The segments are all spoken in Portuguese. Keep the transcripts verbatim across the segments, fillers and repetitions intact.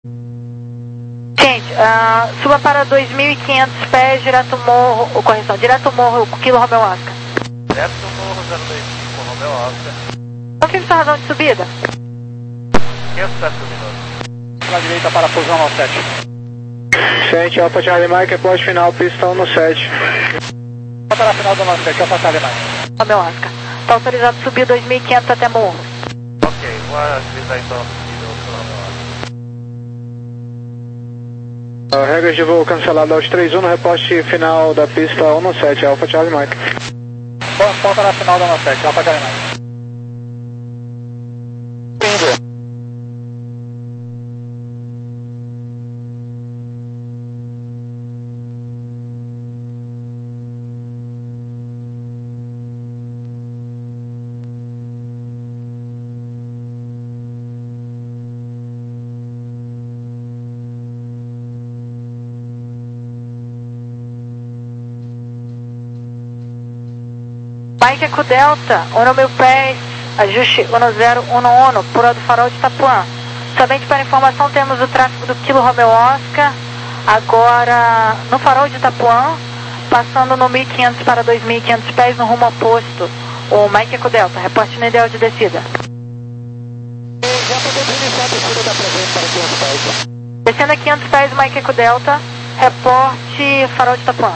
Gente, uh, suba para dois mil e quinhentos pés, direto morro, ou correção, direto morro, Kilo Romeo Oscar. Direto morro zero dois cinco, Romeo Oscar. Confirme sua razão de subida. quinhentos pés por minuto. Pela direita para a posição nove sete. Sente, Alfa Charlie Mike, poste final, pista um no sete. Para a final do nove sete, Alfa Charlie Mike. Romeo Oscar. Está autorizado subir dois mil e quinhentos até morro. Ok, vou avisar então a subida do Romeo Oscar. Uh, regras de voo cancelado aos três um no reposte final da pista um no sete, Alfa Charlie Mike. Bom, ponta na final do nove sete, Alfa Charlie Mike. Indo. Mike Eco Delta, um mil pés, ajuste um zero um um, pura do farol de Itapuã. Somente para informação, temos o tráfego do Kilo Romeo Oscar, agora no farol de Itapuã, passando no mil e quinhentos para dois mil e quinhentos pés, no rumo oposto. O Mike Eco Delta, reporte no ideal de descida. Já podemos iniciar a descida da presente para quinhentos pés. Descendo a quinhentos pés, Mike Eco Delta, reporte farol de Itapuã.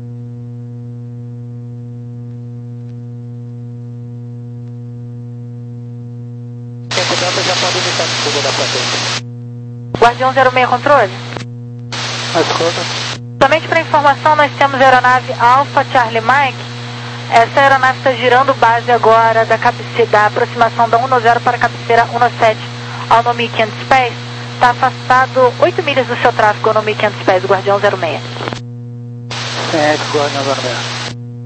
Já pode iniciar a descida da presente. Guardião zero seis, controle. Escuta. Somente para informação, nós temos a aeronave Alpha Charlie Mike. Essa aeronave está girando base agora da, cabeceira, da aproximação da um zero para a cabeceira um sete ao mil e quinhentos pés. Está afastado oito milhas do seu tráfego no mil e quinhentos pés, Guardião zero seis. É, Guardião zero seis.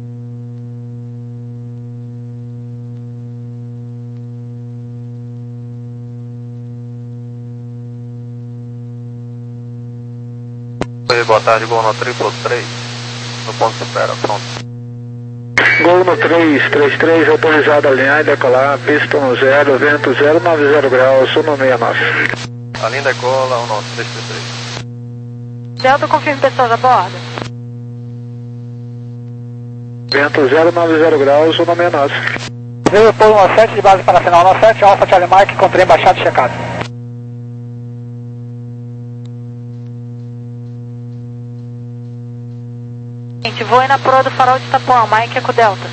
Oi, boa tarde, Gol no triplo três, no ponto supera, pronto. Gol no três três três, autorizado a alinhar e decolar, pista um zero, vento zero nove zero graus, sul no sessenta e nove. A linha decola, um nove três três três. Delta, confirme pessoas a bordo. Vento zero nove zero graus, sul no sessenta e nove. Veio por um sete de base para a final nove sete, Alfa Charlie Mike, com trem baixado e checado. Gente, voe na proa do farol de Itapuã, Mike Eco Delta.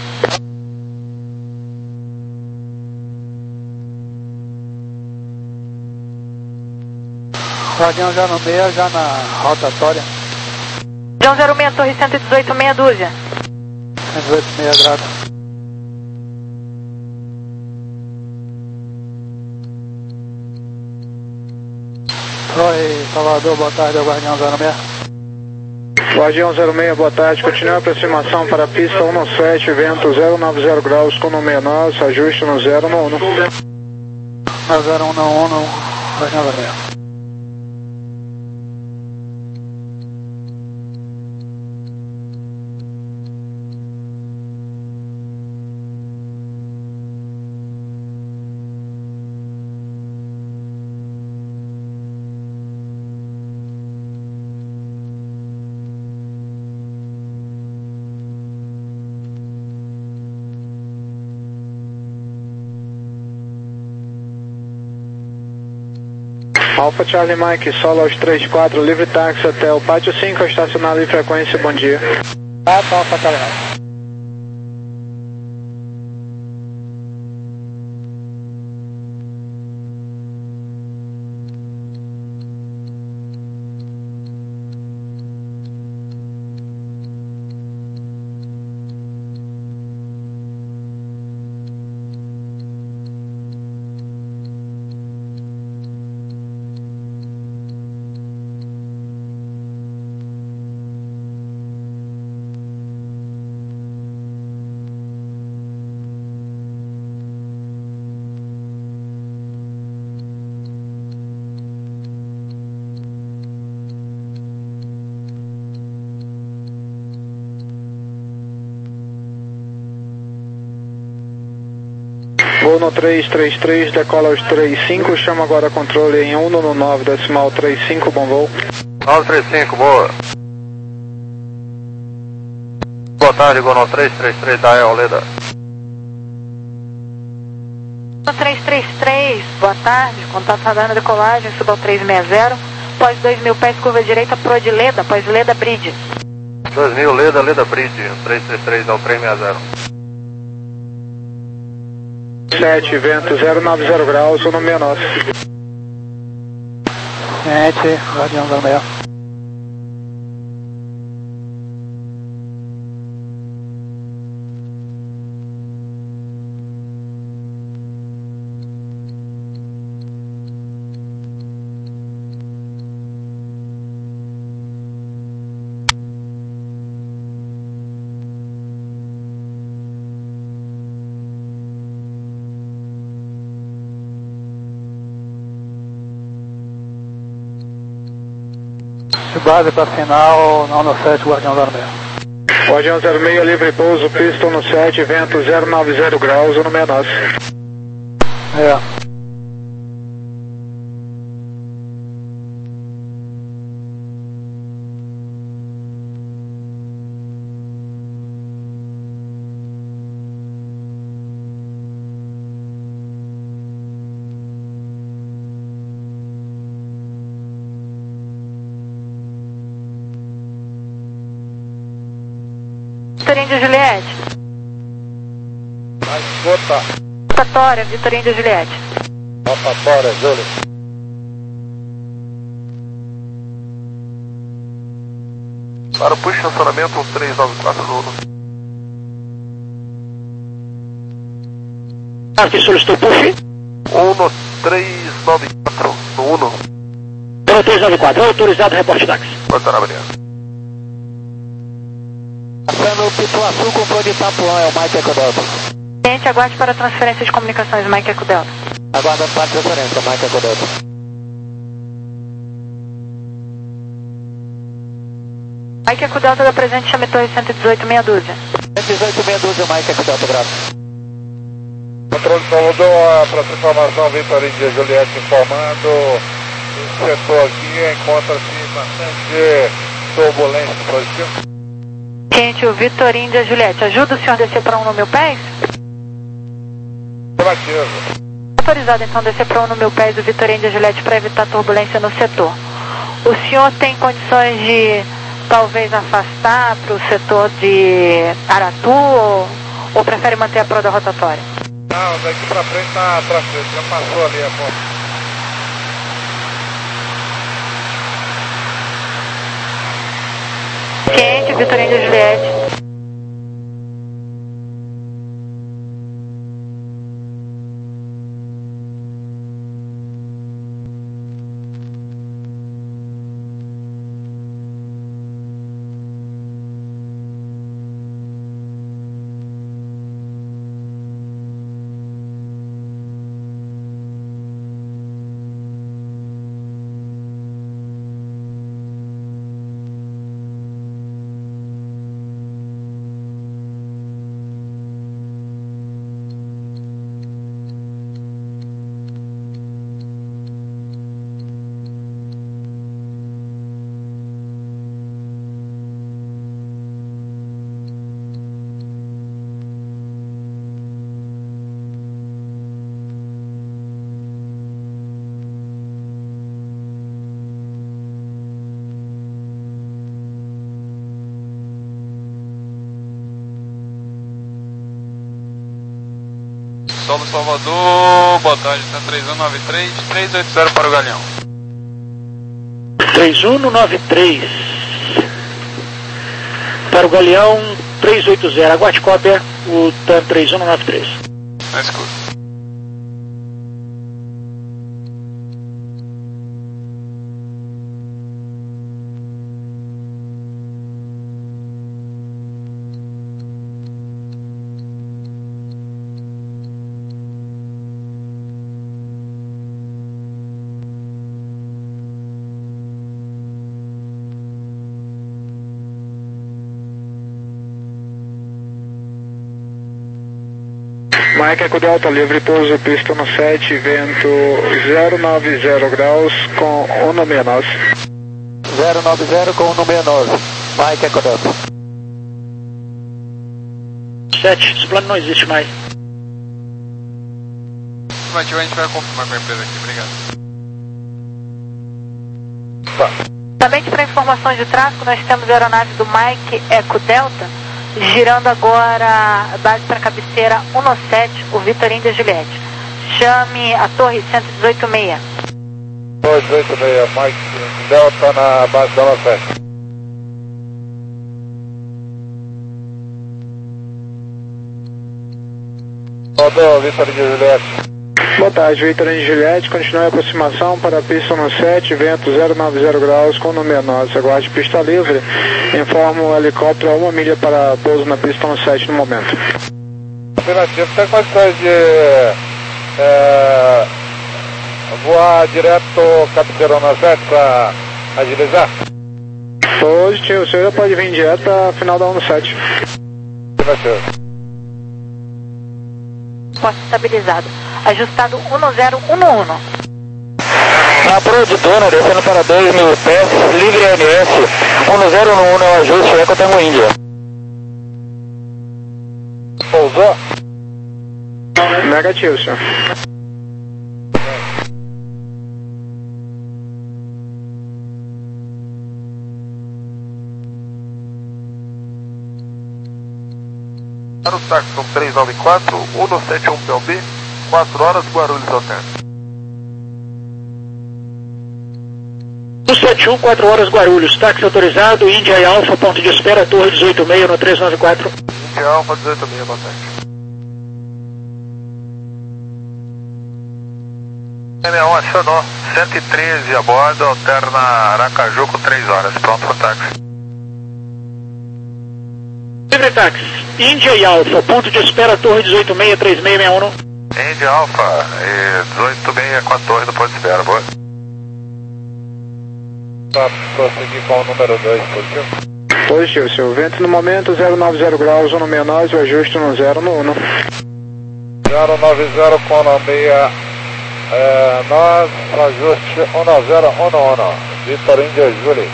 Guardião já no meio, já na rotatória. Guardião zero seis, torre cento e dezoito, meia dúzia. cento e dezoito, meia grado. Oi, Salvador, boa tarde, é o Guardião zero seis. Guardião zero seis, boa tarde. Continue a aproximação para a pista um no sete, vento zero nove zero graus, com no sessenta e nove, ajuste no zero no um. No zero um no um, Guardião zero seis. Alfa Charlie Mike, solo aos três quatro, livre táxi até o pátio cinco, estacionado em frequência, bom dia. Ah, tá, Alfa Charlie Mike. Uno três três três, decola aos trinta e cinco, chama agora controle em Uno no nove, decimal trinta e cinco, bom voo. nove três cinco, boa. Boa tarde, Gono três três três da Eoleda. três três três, boa tarde, contato radar na decolagem, suba ao trezentos e sessenta, pós dois mil pés, curva direita, pro de Leda, pós Leda Bridge. dois mil, Leda, Leda Bridge, três três três ao trezentos e sessenta. sete, vento zero nove zero graus, Uno sessenta e nove. sete, Guardião zero seis. De base para final, não no sete, Guardião zero seis. Guardião zero seis, livre pouso, pista no sete, vento zero nove zero graus, Uno sessenta e nove. É. Vitorino de Juliette. Vai, escuta. Rotatória, Vitorino de Juliette. Rotatória, Júlio. Para o push estacionamento três nove quatro no Uno. Ah, que solicitou push? Uno três nove quatro no Uno. Uno três nove quatro, autorizado, reporte táxi. Pode estar na avenida. Passando o Pituaçu, controle de Itapuã, é o Mike Eco Delta. Cliente, aguarde para transferência de comunicações, Mike Eco Delta. Aguardando para transferência, Mike Eco Delta. Mike Eco Delta da presente, chame torre cento e dezoito, meia dúzia. cento e dezoito, meia dúzia, Mike Eco Delta, graças. Controle Salvador, para essa informação, Vitorino de Juliette informando. O setor aqui encontra-se bastante turbulência, positivo. Cliente, o Vitorino de Juliette, ajuda o senhor a descer para um no mil pés? Relativo. Autorizado então descer para um no mil pés do Vitorino de Juliette para evitar turbulência no setor. O senhor tem condições de talvez afastar para o setor de Aratu ou, ou prefere manter a proda rotatória? Não, daqui pra frente tá pra frente, já passou ali a ponta. Cliente, Vitorino de Juliette. Solo Salvador, boa tarde, tá três um nove três, três oito zero para o Galeão. três um nove três para o Galeão três oito zero, aguarde cópia, o TAM três um nove três. Na escuta. Mike Eco Delta, livre pouso, pista no sete, vento zero nove zero graus com um seis nove. zero nove zero com um seis nove. Mike Eco Delta. sete, esse plano não existe mais. Afirmativo, a gente vai confirmar com a empresa aqui, obrigado. Somente para informações de tráfego, nós temos a aeronave do Mike Eco Delta, girando agora base para cabeceira um sete, o Vitor Índia Juliette. Chame a torre cento e dezoito seis. cento e dezoito seis, Mike Delta na base da sete. Rodou, Vitor Índia Juliette. Boa tarde, Vitor Índia Juliette, continue a aproximação para a pista no sete, vento zero nove zero graus com um seis nove. Aguarde pista livre, informo o helicóptero a uma milha para pouso na pista no sete no momento. Afirmativo, tem condições de é, voar direto cabeceira no sete para agilizar? Positivo, o senhor já pode vir direto para a final da um sete. Afirmativo. Posto estabilizado. Ajustado um zero um um. Na produtora, descendo para dois mil pés, livre M S, um zero um um é o ajuste, Eco Tango Índia. Pousou? Negativo, senhor. Para o Saxon três nove quatro, um sete um P L B, quatro horas, Guarulhos Hotel. um sete um, quatro horas Guarulhos, táxi autorizado, Índia e Alfa, ponto de espera, torre dezoito seis no três nove quatro. Índia Alfa dezoito seis, boa tarde. M um acionou, cento e treze a bordo, alterna Aracaju com três horas, pronto para o táxi. Livre táxi, Índia e Alfa, ponto de espera, torre dezoito seis, três seis seis um. Índia Alfa, dezoito seis com a torre do ponto de espera, boa. Para prosseguir com o número dois, positivo? Positivo, senhor. Vento no momento zero nove zero graus, um seis nove, o ajuste no zero no um. zero nove zero com seis nove, ajuste um zero um um. Vitor Índia Júlia.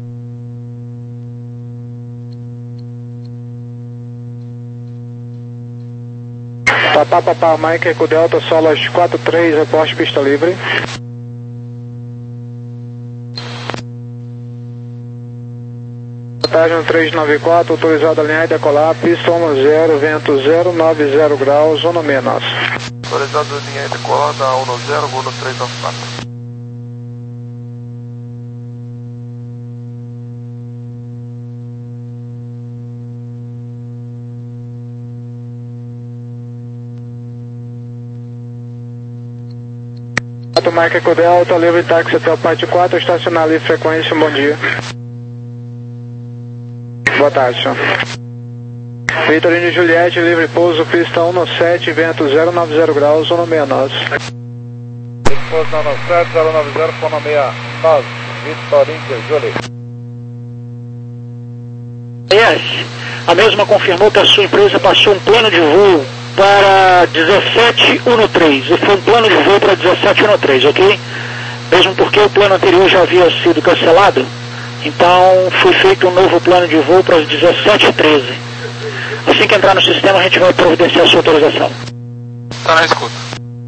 Papá, papá, Mike Eco Delta, solas quatro três, reporte pista livre. Vantagem três nove quatro, autorizado a alinhar e decolar, pista um zero, vento zero nove zero graus, um seis nove. Autorizado a linha e decolar da um zero, voo no três nove quatro. Mike Eco Delta, livre táxi até o pátio quatro, estacionar livre frequência, bom dia. Boa tarde, senhor. Vitor Índia Juliette, livre pouso, pista um sete, vento zero nove zero graus, um seis nove. Pouso um sete, zero nove zero com um seis nove, Vitor Índia Juliette. Yes, a mesma confirmou que a sua empresa passou um plano de voo para dezessete treze, e foi um plano de voo para dezessete treze, ok? Mesmo porque o plano anterior já havia sido cancelado, então foi feito um novo plano de voo para as dezessete treze. Assim que entrar no sistema, a gente vai providenciar a sua autorização. Tá na escuta.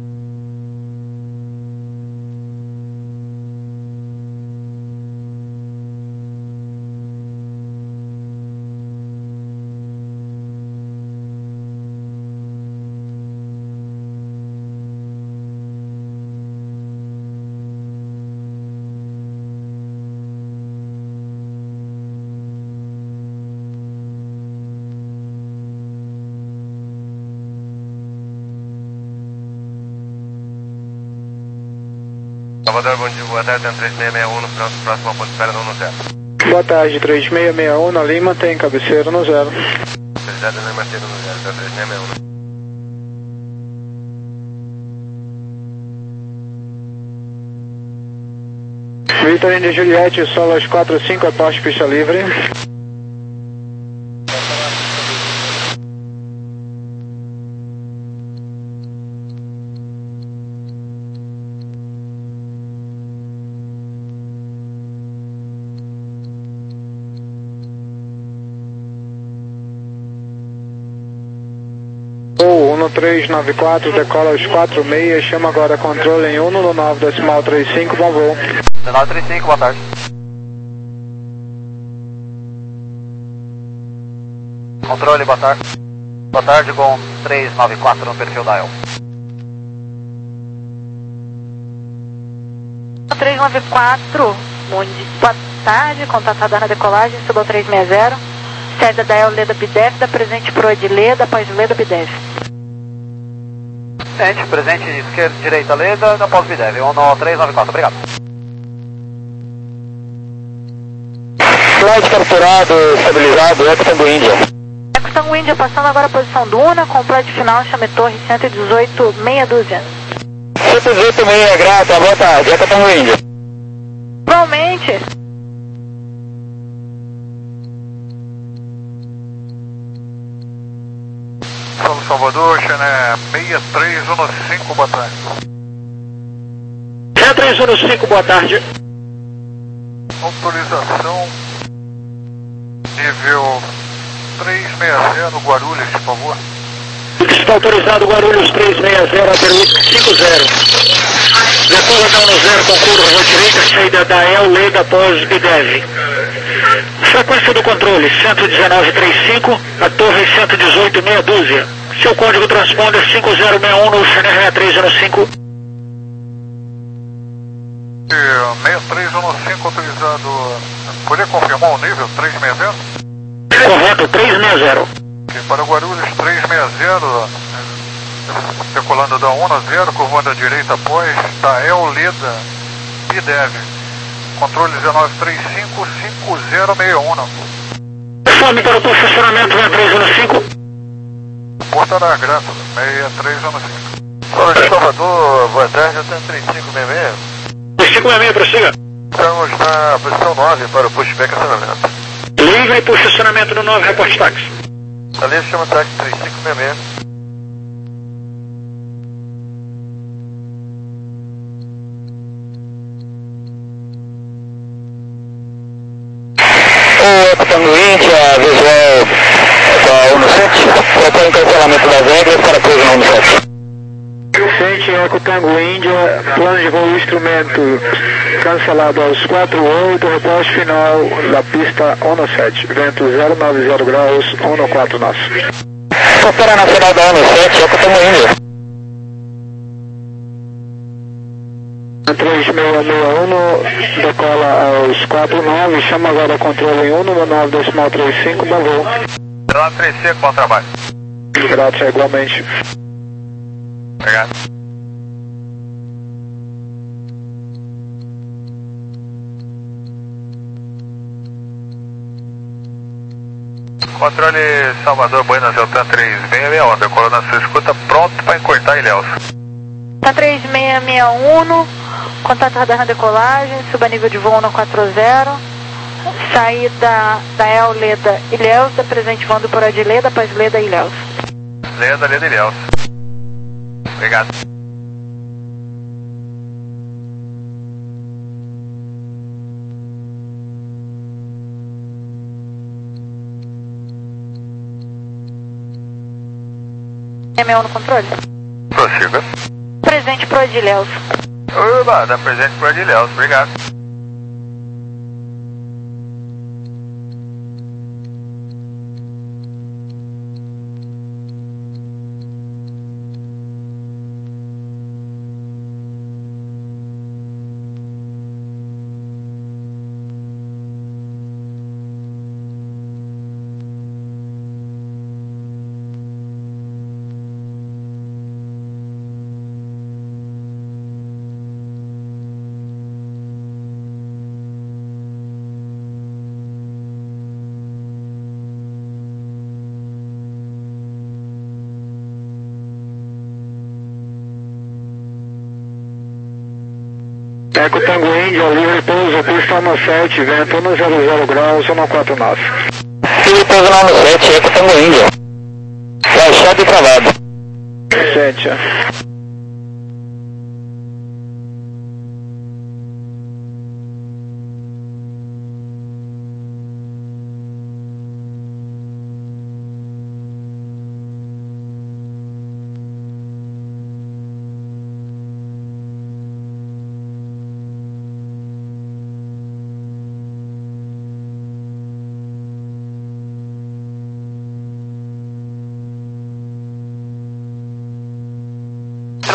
Salvador, bom dia, boa tarde, três seis seis um, no próximo ponto de espera no zero. Boa tarde, três seis seis um, na Lima, tem cabeceira no zero. Autorizado na Martira no zero, tá três seis seis um. Vitor Índia Juliette, solas quatro cinco, aposte pista livre. um três nove quatro, decola aos quatro seis, chama agora controle em um no nove decimal trinta e cinco, bom voo. nove trinta e cinco, boa tarde. Controle, boa tarde. Boa tarde com três nove quatro no perfil da E L. três nove quatro, boa tarde, contatada na decolagem, suba ao três seis zero, sede da E L Leda B D F, da presente pro de Leda, após Leda B D F. Presente, presente, esquerda, direita Leda, após B D F, um no três nove quatro, obrigado. Flight capturado, estabilizado, Eco Tango Índia. Eco Tango Índia, passando agora a posição Duna, completo final, chame torre cento e dezoito, meia dúzia. cento e dezoito, meia, grata, boa tarde, Eco Tango Índia. Igualmente. São Salvador, Xené seis três um cinco, boa tarde. seis três um cinco, boa tarde. Autorização nível três seis zero, Guarulhos, por favor. Está autorizado Guarulhos três seis zero, Aperu cinco zero. Depois da um zero, concurso rua direita, saída da E L Leda após B D F. Sequência do controle, cento e dezenove trinta e cinco, a torre cento e dezoito, meia dúzia. Seu código transponder cinco zero seis um no Xené seis três um cinco. seis três um cinco autorizado. Poderia confirmar o nível três seis zero? Correto, três seis zero. Okay, para Guarulhos três seis zero, decolando da um a zero, curvando à direita após, da E L Leda B D F. Controle dezenove trinta e cinco, cinco zero seis um. Fome para o posicionamento seis três um cinco. Porta da Grata, seis três um cinco. Fala de Salvador, boa tarde, eu tenho trinta e cinco seis seis. três cinco seis seis, prossiga. Estamos na posição nove para o pushback acionamento. Livre posicionamento no nove, reporte táxi. Ali chama táxi trinta e cinco seis seis. O Eco Tango Índia, visual da um sete, propõe o cancelamento das regras para pouso no um sete. Sente Eco Tango Índia, plano de voo instrumento cancelado aos quatro oito, reposte final da pista um sete, vento zero nove zero graus, um quatro nosso. Opera nacional da um sete, Eco Tango Índia. três seis seis um, decola aos quatro nove, chama agora controle em um no nove decimal trinta e cinco, bom voo. nove trinta e cinco, bom trabalho. Graças, igualmente. Obrigado. Controle Salvador, Buenas, Deltan três seis seis um, decolando na sua escuta, pronto para encurtar Ilhéus. Tá três seis seis um, contato radar na decolagem, suba nível de voo um quatro zero, saída da E L Leda Ilhéus, da presente voando por de Leda, após Leda Ilhéus. Leda, Leda Ilhéus. Obrigado. seis seis um no controle? Prossiga. Presente pro de Ilhéus. Oba, dá presente pro de Ilhéus, obrigado. Eco Tango Índia, livre pouso, pista um sete, vento um zero zero graus, um quatro nosso. Livre pouso no um sete, Eco Tango Índia. Baixado e travado. sete.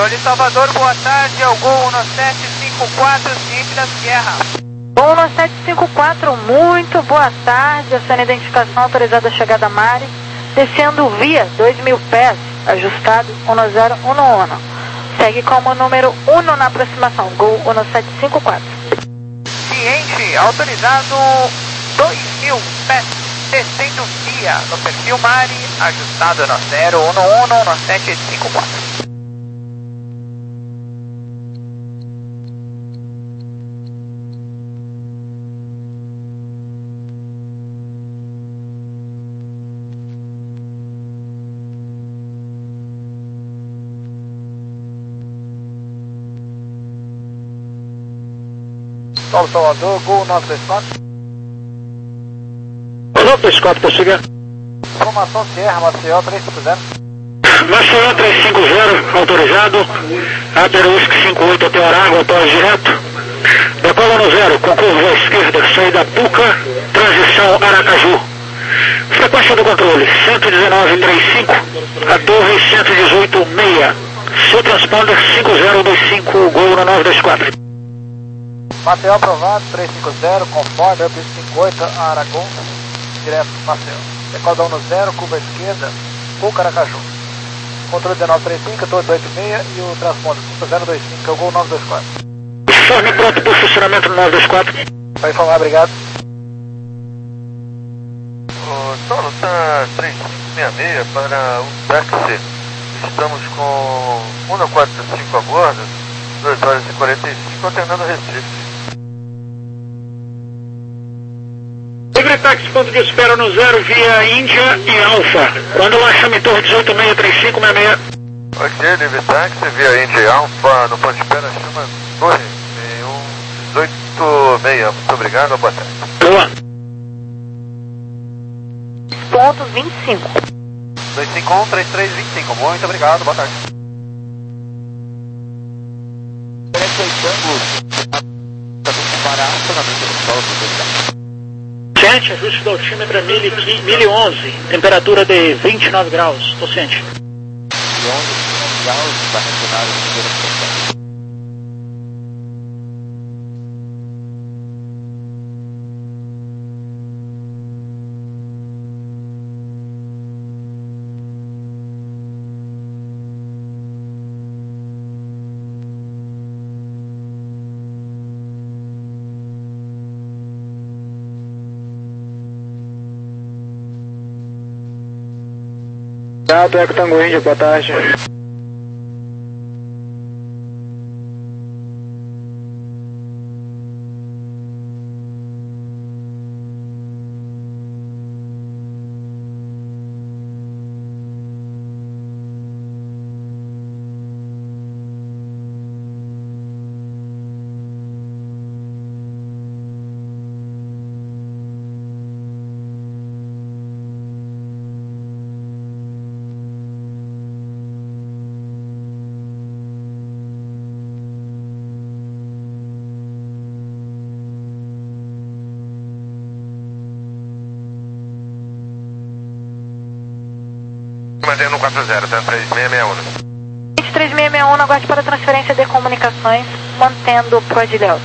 Controle Salvador, boa tarde, é o Gol um sete cinco quatro, ciente da Sierra. Gol um sete cinco quatro, muito boa tarde, a sua identificação autorizada a chegada a Mari, descendo via dois mil pés, ajustado um zero um um. Segue como número um na aproximação, Gol um sete cinco quatro. Ciente, autorizado dois mil pés, descendo via no perfil Mari, ajustado no zero um um no sete cinco quatro. Paulo Salvador, Gol nove dois quatro. nove dois quatro, prossiga. Formação Sierra, Maceió três cinco zero. Maceió três cinco zero, autorizado. Aterusque cinco oito até Arago, após direto. Decola no zero, com curva à esquerda, saída Puca, transição Aracaju. Frequência do controle, cento e dezenove vírgula trinta e cinco, a torre cento e dezoito vírgula seis. Seu transponder cinco zero dois cinco, Gol no nove dois quatro. Maceió aprovado, três cinco zero, conforme, up cinco oito, Aragon, direto Maceió. Decola no zero, curva à esquerda, Puca, Aracaju. Controle dezenove trinta e cinco, torre oito seis e o transponder cinco zero dois cinco, é o Gol nove dois quatro. Informe pronto para o funcionamento no nove dois quatro. Vai informar, obrigado. O Saulo está três cinco seis seis para o táxi. Estamos com um quatro cinco a bordo, duas horas e quarenta e cinco, alternando Recife. Livre táxi, ponto de espera no zero, via Índia e Alfa. Quando lá chame torre dezoito seis três cinco seis seis. Ok, livre táxi, via India e Alfa, no ponto de espera, chama torre um dezoito seis. Muito obrigado, boa tarde. Boa. Ponto vinte e cinco. dois cinco um, três três dois cinco, muito obrigado, boa tarde. Ciente, ajuste do altímetro é mil e onze, temperatura de vinte e nove graus, estou ciente. Gato, Eco Tango Índia, boa tarde. Mantendo quatro zero, tá? três seis seis um. vinte e três seis seis um, aguarde para transferência de comunicações, mantendo o Prodilhão.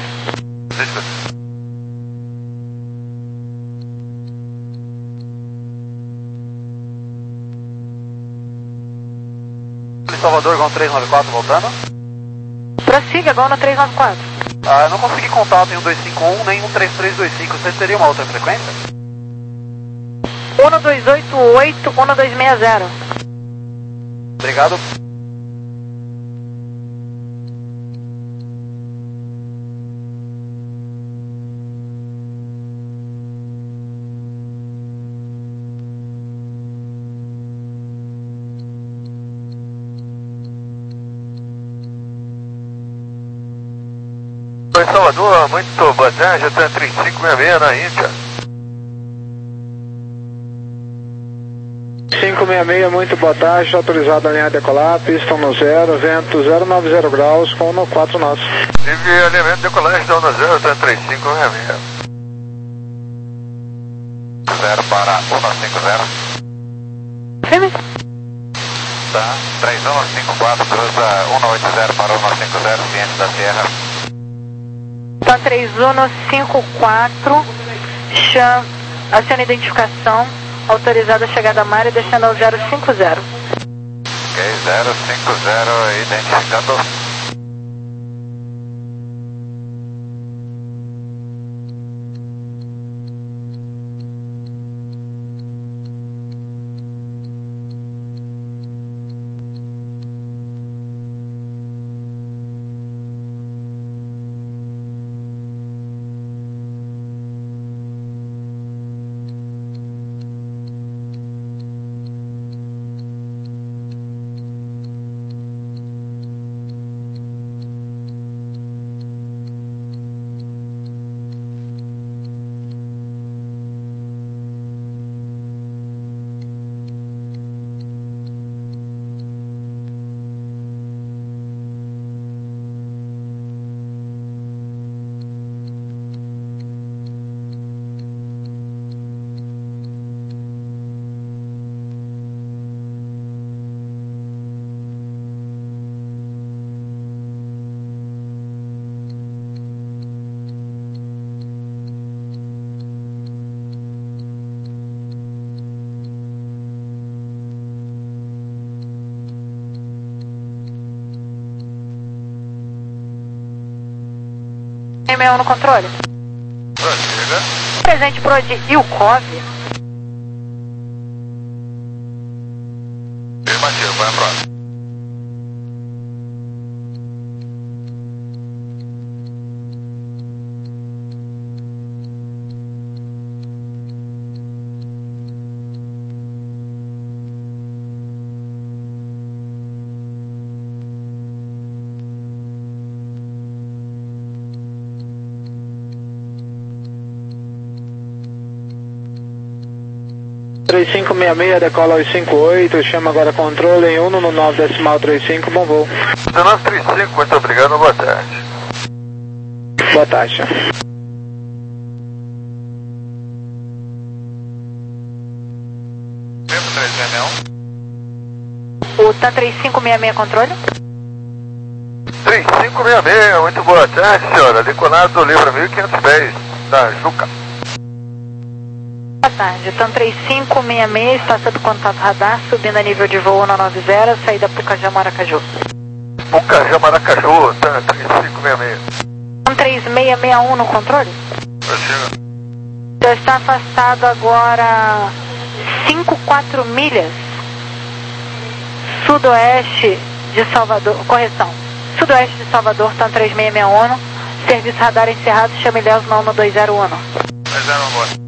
Salvador, Gol três nove quatro, voltando. Prossiga, Gol no três nove quatro. Ah, eu não consegui contato em um dois cinco um nem um três três dois cinco, você teria uma outra frequência? um dois oito oito, um dois seis zero. Obrigado. Oi, Salvador, muito boa tarde, eu tenho três cinco seis seis na Índia. cinco seis seis, muito boa tarde, autorizado a linha a decolar, pista no zero, vento zero nove zero graus, com um quatro nosso. Tive alinhamento de decolagem da onda zero, tá três cinco seis seis. zero para um nove cinco zero. Firme. Tá Tá, três um cinco quatro, cruza um oito zero para um cinco zero, ciente da Sierra. Tá, três um cinco quatro, chama, aciona a identificação, autorizada a chegada a mar e descendo ao zero cinco zero. Ok, zero cinco zero, identificando. sessenta e um no controle. Prossiga. Presente pro de Ilkov. Afirmativo, vai a próxima. três cinco seis seis, decola aos cinco oito, chama agora controle em um no nove decimal trinta e cinco, bom voo. nove trinta e cinco, muito obrigado, boa tarde. Boa tarde. Mesmo três seis um. O T A M três cinco seis seis controle. três cinco seis seis, muito boa tarde, senhora. Decolado do livro mil e quinhentos pés, da Juca. Boa tarde, T A M três cinco seis seis, está sob contato radar, subindo a nível de voo um nove zero, saída Pucajá Maracaju. Pucajá Maracaju, T A M três cinco seis seis. T A M três seis seis um no controle. Prossiga. Já está afastado agora cinco quatro milhas sudoeste de Salvador, correção, sudoeste de Salvador, T A M três seis seis um, serviço radar encerrado, chame Ilhéus na um dois zero um. dois zero um, boa.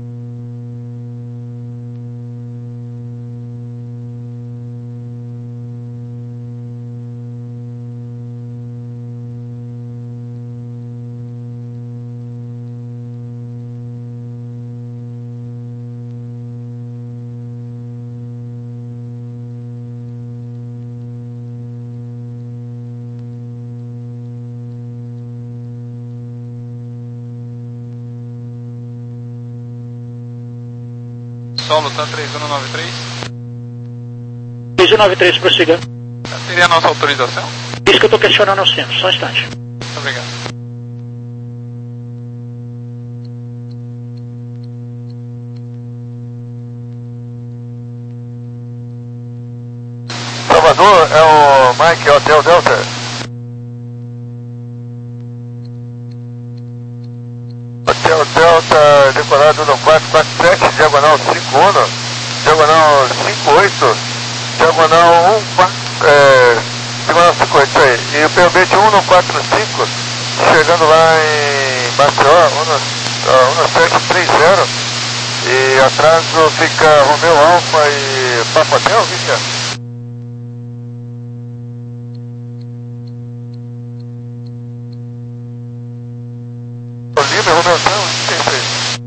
Solo, tá três um nove três. três um nove três, prossiga. Seria a nossa autorização? Isso que eu estou questionando ao centro, só um instante. Muito obrigado. Salvador é o Mike Hotel Delta. Hotel Delta decorado no quatro quatro sete, diagonal cinco um, diagonal cinco oito, diagonal um quatro, é, diagonal cinco oito, isso aí. E o P B de um quatro cinco, chegando lá em Maceió, um sete três zero. E atrás fica Romeu Alfa e Papatel, Victor.